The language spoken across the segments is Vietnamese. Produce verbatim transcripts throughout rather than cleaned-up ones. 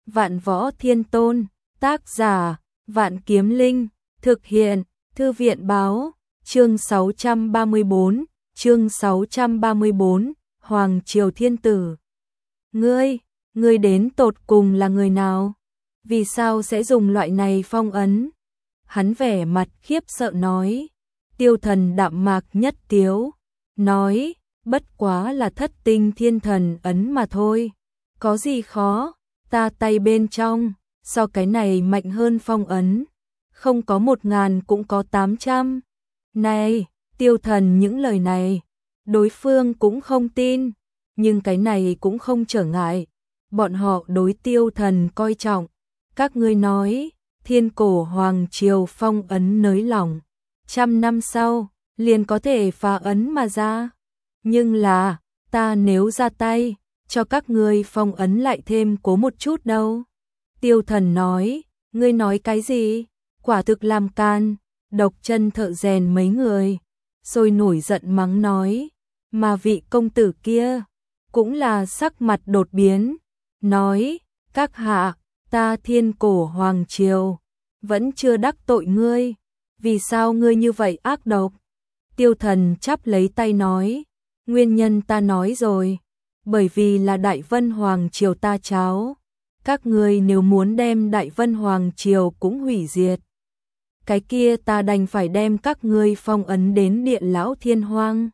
Vạn Võ Thiên Tôn, tác giả, Vạn Kiếm Linh, thực hiện, Thư viện báo, chương sáu trăm ba mươi bốn, chương sáu trăm ba mươi bốn, Hoàng Triều Thiên Tử. Ngươi, ngươi đến tột cùng là người nào? Vì sao sẽ dùng loại này phong ấn? Hắn vẻ mặt khiếp sợ nói. Tiêu Thần đạm mạc nhất tiếu, nói, bất quá là thất tinh thiên thần ấn mà thôi. Có gì khó, ta tay bên trong, so cái này mạnh hơn phong ấn. Không có một ngàn cũng có tám trăm. Này, Tiêu Thần những lời này, đối phương cũng không tin, nhưng cái này cũng không trở ngại. Bọn họ đối Tiêu Thần coi trọng. Các ngươi nói, thiên cổ hoàng triều phong ấn nới lỏng, trăm năm sau, liền có thể phá ấn mà ra. Nhưng là, ta nếu ra tay, cho các ngươi phong ấn lại thêm cố một chút đâu. Tiêu Thần nói, ngươi nói cái gì? Quả thực làm can. Độc Chân Thợ Rèn mấy người sôi nổi giận mắng nói, mà vị công tử kia cũng là sắc mặt đột biến, nói, các hạ, ta thiên cổ hoàng triều vẫn chưa đắc tội ngươi, vì sao ngươi như vậy ác độc? Tiêu Thần chắp lấy tay nói, nguyên nhân ta nói rồi, bởi vì là Đại Vân Hoàng triều ta cháu, các ngươi nếu muốn đem Đại Vân Hoàng triều cũng hủy diệt, cái kia ta đành phải đem các ngươi phong ấn đến Điện Lão Thiên Hoang.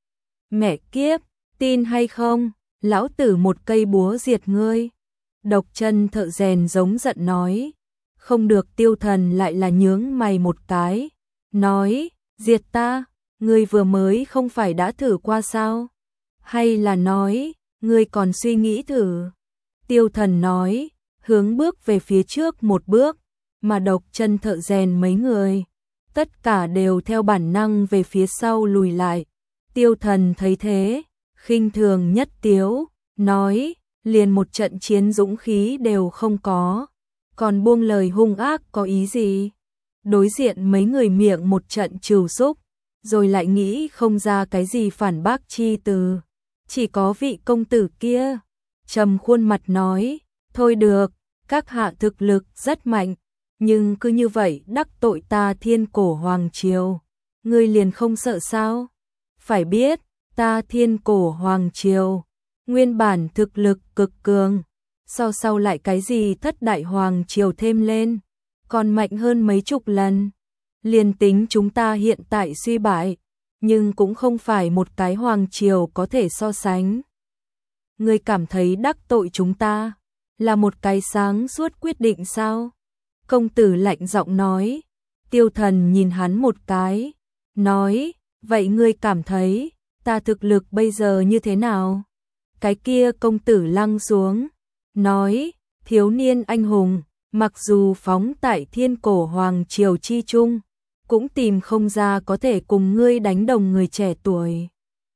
Mẹ kiếp, tin hay không, lão tử một cây búa diệt ngươi. Độc Chân Thợ Rèn giống giận nói. Không được. Tiêu Thần lại là nhướng mày một cái, nói, diệt ta, ngươi vừa mới không phải đã thử qua sao? Hay là nói, ngươi còn suy nghĩ thử? Tiêu Thần nói, hướng bước về phía trước một bước, mà Độc Chân Thợ Rèn mấy người, tất cả đều theo bản năng về phía sau lùi lại. Tiêu Thần thấy thế, khinh thường nhất tiếu, nói, liền một trận chiến dũng khí đều không có, còn buông lời hung ác có ý gì? Đối diện mấy người miệng một trận trừu xúc, rồi lại nghĩ không ra cái gì phản bác chi từ. Chỉ có vị công tử kia, trầm khuôn mặt nói, thôi được, các hạ thực lực rất mạnh, nhưng cứ như vậy đắc tội ta thiên cổ hoàng triều, ngươi liền không sợ sao? Phải biết, ta thiên cổ hoàng triều, nguyên bản thực lực cực cường, so sau lại cái gì thất đại hoàng triều thêm lên, còn mạnh hơn mấy chục lần. Liền tính chúng ta hiện tại suy bại, nhưng cũng không phải một cái hoàng triều có thể so sánh. Ngươi cảm thấy đắc tội chúng ta là một cái sáng suốt quyết định sao? Công tử lạnh giọng nói. Tiêu Thần nhìn hắn một cái, nói, vậy ngươi cảm thấy ta thực lực bây giờ như thế nào? Cái kia công tử lăng xuống, nói, thiếu niên anh hùng, mặc dù phóng tại thiên cổ hoàng triều chi trung, cũng tìm không ra có thể cùng ngươi đánh đồng người trẻ tuổi.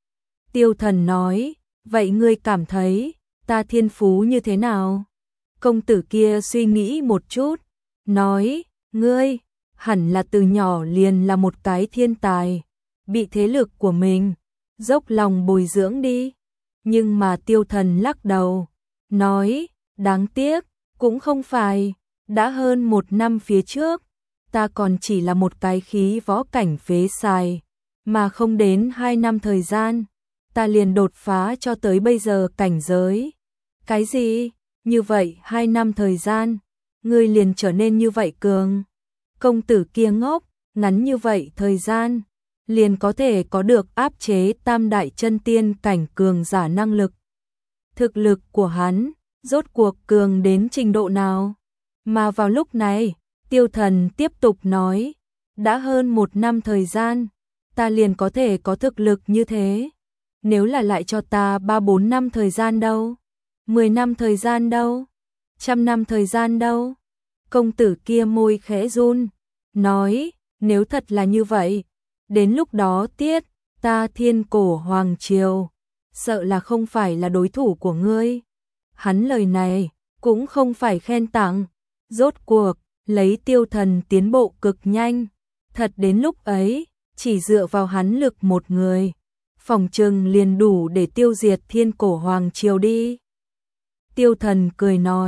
Tiêu Thần nói, vậy ngươi cảm thấy ta thiên phú như thế nào? Công tử kia suy nghĩ một chút, nói, ngươi hẳn là từ nhỏ liền là một cái thiên tài, bị thế lực của mình dốc lòng bồi dưỡng đi. Nhưng mà Tiêu Thần lắc đầu, nói, đáng tiếc, cũng không phải, đã hơn một năm phía trước, ta còn chỉ là một cái khí võ cảnh phế xài, mà không đến hai năm thời gian, ta liền đột phá cho tới bây giờ cảnh giới. Cái gì? Như vậy hai năm thời gian, ngươi liền trở nên như vậy cường? Công tử kia ngốc, ngắn như vậy thời gian, liền có thể có được áp chế tam đại chân tiên cảnh cường giả năng lực. Thực lực của hắn, rốt cuộc cường đến trình độ nào? Mà vào lúc này, Tiêu Thần tiếp tục nói, đã hơn một năm thời gian, ta liền có thể có thực lực như thế. Nếu là lại cho ta ba bốn năm thời gian đâu? Mười năm thời gian đâu? Trăm năm thời gian đâu? Công tử kia môi khẽ run, nói, nếu thật là như vậy, đến lúc đó tiết, ta thiên cổ hoàng triều, sợ là không phải là đối thủ của ngươi. Hắn lời này, cũng không phải khen tặng, rốt cuộc, lấy Tiêu Thần tiến bộ cực nhanh, thật đến lúc ấy, chỉ dựa vào hắn lực một người, phòng trừng liền đủ để tiêu diệt thiên cổ hoàng triều đi. Tiêu Thần cười nói,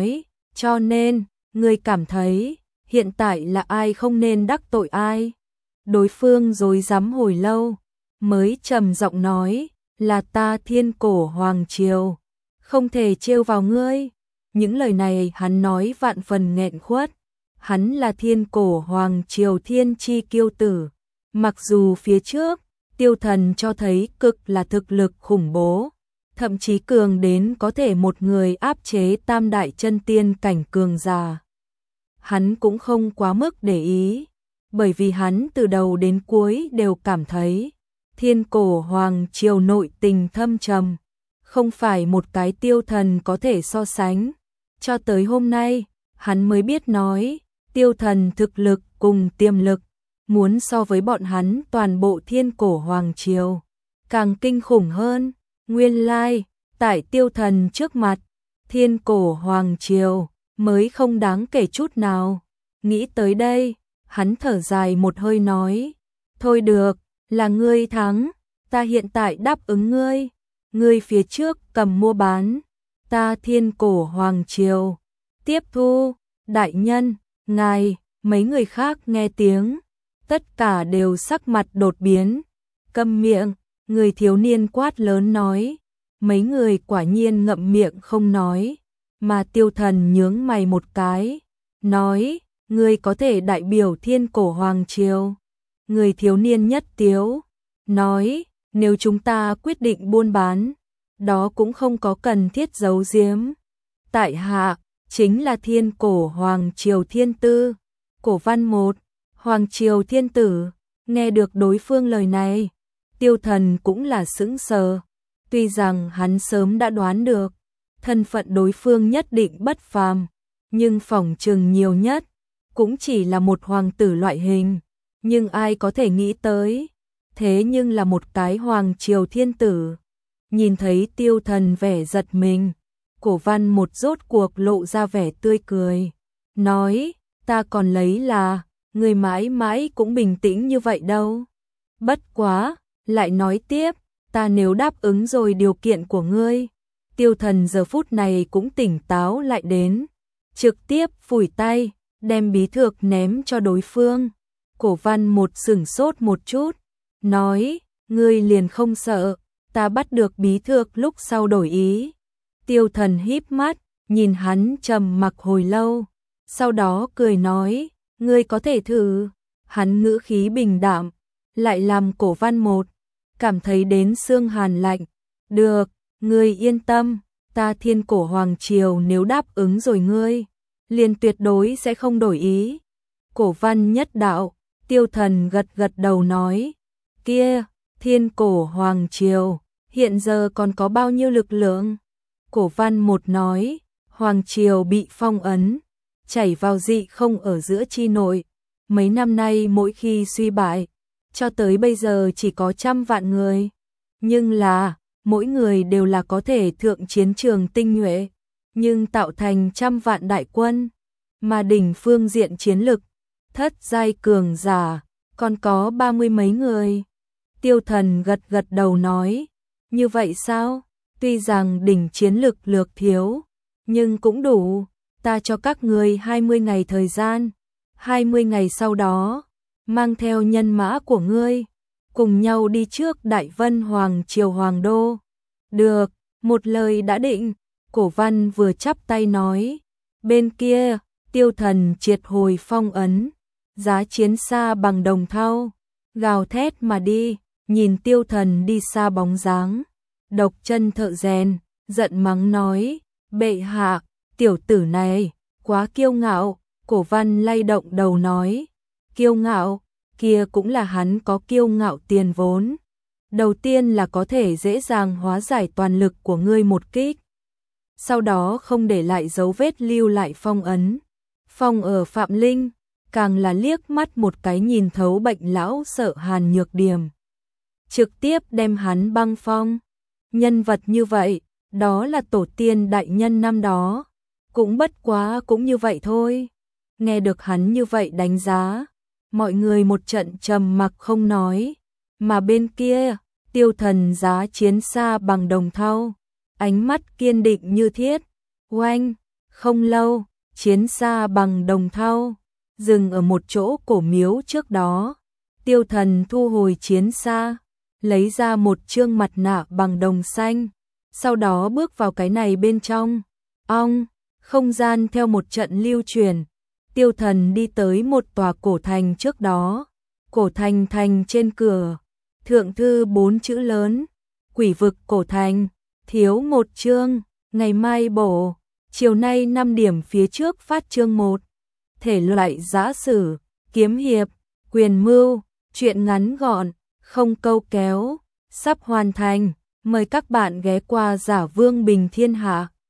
Cho nên, ngươi cảm thấy, hiện tại là ai không nên đắc tội ai? Đối phương rối rắm hồi lâu, mới trầm giọng nói, là ta Thiên Cổ Hoàng Triều, không thể trêu vào ngươi. Những lời này hắn nói vạn phần nghẹn khuất, hắn là Thiên Cổ Hoàng Triều thiên chi kiêu tử, mặc dù phía trước, Tiêu Thần cho thấy cực là thực lực khủng bố, thậm chí cường đến có thể một người áp chế tam đại chân tiên cảnh cường giả. Hắn cũng không quá mức để ý, bởi vì hắn từ đầu đến cuối đều cảm thấy Thiên Cổ Hoàng Triều nội tình thâm trầm, không phải một cái Tiêu Thần có thể so sánh. Cho tới hôm nay, hắn mới biết nói, Tiêu Thần thực lực cùng tiềm lực, muốn so với bọn hắn toàn bộ Thiên Cổ Hoàng Triều, càng kinh khủng hơn. Nguyên lai, tại Tiêu Thần trước mặt, Thiên Cổ Hoàng Triều mới không đáng kể chút nào. Nghĩ tới đây, hắn thở dài một hơi nói, thôi được, là ngươi thắng, ta hiện tại đáp ứng ngươi, ngươi phía trước cầm mua bán, ta Thiên Cổ Hoàng Triều, tiếp thu. Đại nhân, ngài, mấy người khác nghe tiếng, tất cả đều sắc mặt đột biến, câm miệng, người thiếu niên quát lớn nói, mấy người quả nhiên ngậm miệng không nói, mà Tiêu Thần nhướng mày một cái, nói, ngươi có thể đại biểu Thiên Cổ Hoàng Triều. Người thiếu niên nhất tiếu, nói, nếu chúng ta quyết định buôn bán, đó cũng không có cần thiết giấu giếm. Tại hạ, chính là Thiên Cổ Hoàng Triều Thiên Tư. Cổ văn một, Hoàng Triều Thiên Tử, nghe được đối phương lời này, Tiêu Thần cũng là sững sờ. Tuy rằng hắn sớm đã đoán được, thân phận đối phương nhất định bất phàm, nhưng phỏng chừng nhiều nhất, cũng chỉ là một hoàng tử loại hình. Nhưng ai có thể nghĩ tới, thế nhưng là một cái Hoàng Triều Thiên Tử. Nhìn thấy Tiêu Thần vẻ giật mình, Cổ văn một rốt cuộc lộ ra vẻ tươi cười, nói, ta còn lấy là, người mãi mãi cũng bình tĩnh như vậy đâu. Bất quá, lại nói tiếp, ta nếu đáp ứng rồi điều kiện của ngươi. Tiêu Thần giờ phút này cũng tỉnh táo lại đến, trực tiếp phủi tay, đem bí thược ném cho đối phương. Cổ văn một sửng sốt một chút, nói, ngươi liền không sợ, ta bắt được bí thược lúc sau đổi ý. Tiêu Thần híp mắt, nhìn hắn trầm mặc hồi lâu, sau đó cười nói, ngươi có thể thử. Hắn ngữ khí bình đạm, lại làm Cổ văn một cảm thấy đến xương hàn lạnh. Được, ngươi yên tâm, ta Thiên Cổ Hoàng Triều nếu đáp ứng rồi ngươi, liền tuyệt đối sẽ không đổi ý. Cổ văn nhất đạo, Tiêu Thần gật gật đầu nói, kia, Thiên Cổ Hoàng Triều, hiện giờ còn có bao nhiêu lực lượng? Cổ văn một nói, Hoàng Triều bị phong ấn, chảy vào dị không ở giữa chi nội, mấy năm nay mỗi khi suy bại, cho tới bây giờ chỉ có trăm vạn người, nhưng là, mỗi người đều là có thể thượng chiến trường tinh nhuệ, nhưng tạo thành trăm vạn đại quân, mà đỉnh phương diện chiến lực, thất giai cường giả, còn có ba mươi mấy người. Tiêu Thần gật gật đầu nói, như vậy sao? Tuy rằng đỉnh chiến lực lược thiếu, nhưng cũng đủ, ta cho các ngươi hai mươi ngày thời gian, hai mươi ngày sau đó, mang theo nhân mã của ngươi, cùng nhau đi trước Đại Vân Hoàng Triều Hoàng Đô. Được, một lời đã định, Cổ văn vừa chắp tay nói, bên kia, Tiêu Thần triệt hồi phong ấn, giá chiến xa bằng đồng thau, gào thét mà đi, nhìn Tiêu Thần đi xa bóng dáng. Độc Chân thợ rèn, giận mắng nói, bệ hạ, tiểu tử này, quá kiêu ngạo. Cổ văn lay động đầu nói, kiêu ngạo, kia cũng là hắn có kiêu ngạo tiền vốn. Đầu tiên là có thể dễ dàng hóa giải toàn lực của ngươi một kích, sau đó không để lại dấu vết lưu lại phong ấn. Phong ở Phạm Linh, càng là liếc mắt một cái nhìn thấu bệnh lão sợ Hàn nhược điểm, trực tiếp đem hắn băng phong. Nhân vật như vậy, đó là tổ tiên đại nhân năm đó, cũng bất quá cũng như vậy thôi. Nghe được hắn như vậy đánh giá, mọi người một trận trầm mặc không nói, mà bên kia, Tiêu Thần giá chiến xa bằng đồng thau, ánh mắt kiên định như thiết. Oanh, không lâu, chiến xa bằng đồng thau, dừng ở một chỗ cổ miếu trước đó. Tiêu Thần thu hồi chiến xa, lấy ra một chương mặt nạ bằng đồng xanh, sau đó bước vào cái này bên trong. Ong, không gian theo một trận lưu truyền, Tiêu Thần đi tới một tòa cổ thành trước đó. Cổ thành thành trên cửa, thượng thư bốn chữ lớn, quỷ vực cổ thành, thiếu một chương, ngày mai bổ, chiều nay năm điểm phía trước phát chương một. Thể loại giã sử, kiếm hiệp, quyền mưu, truyện ngắn gọn, không câu kéo, sắp hoàn thành, mời các bạn ghé qua Giả Vương Bình Thiên Hạ.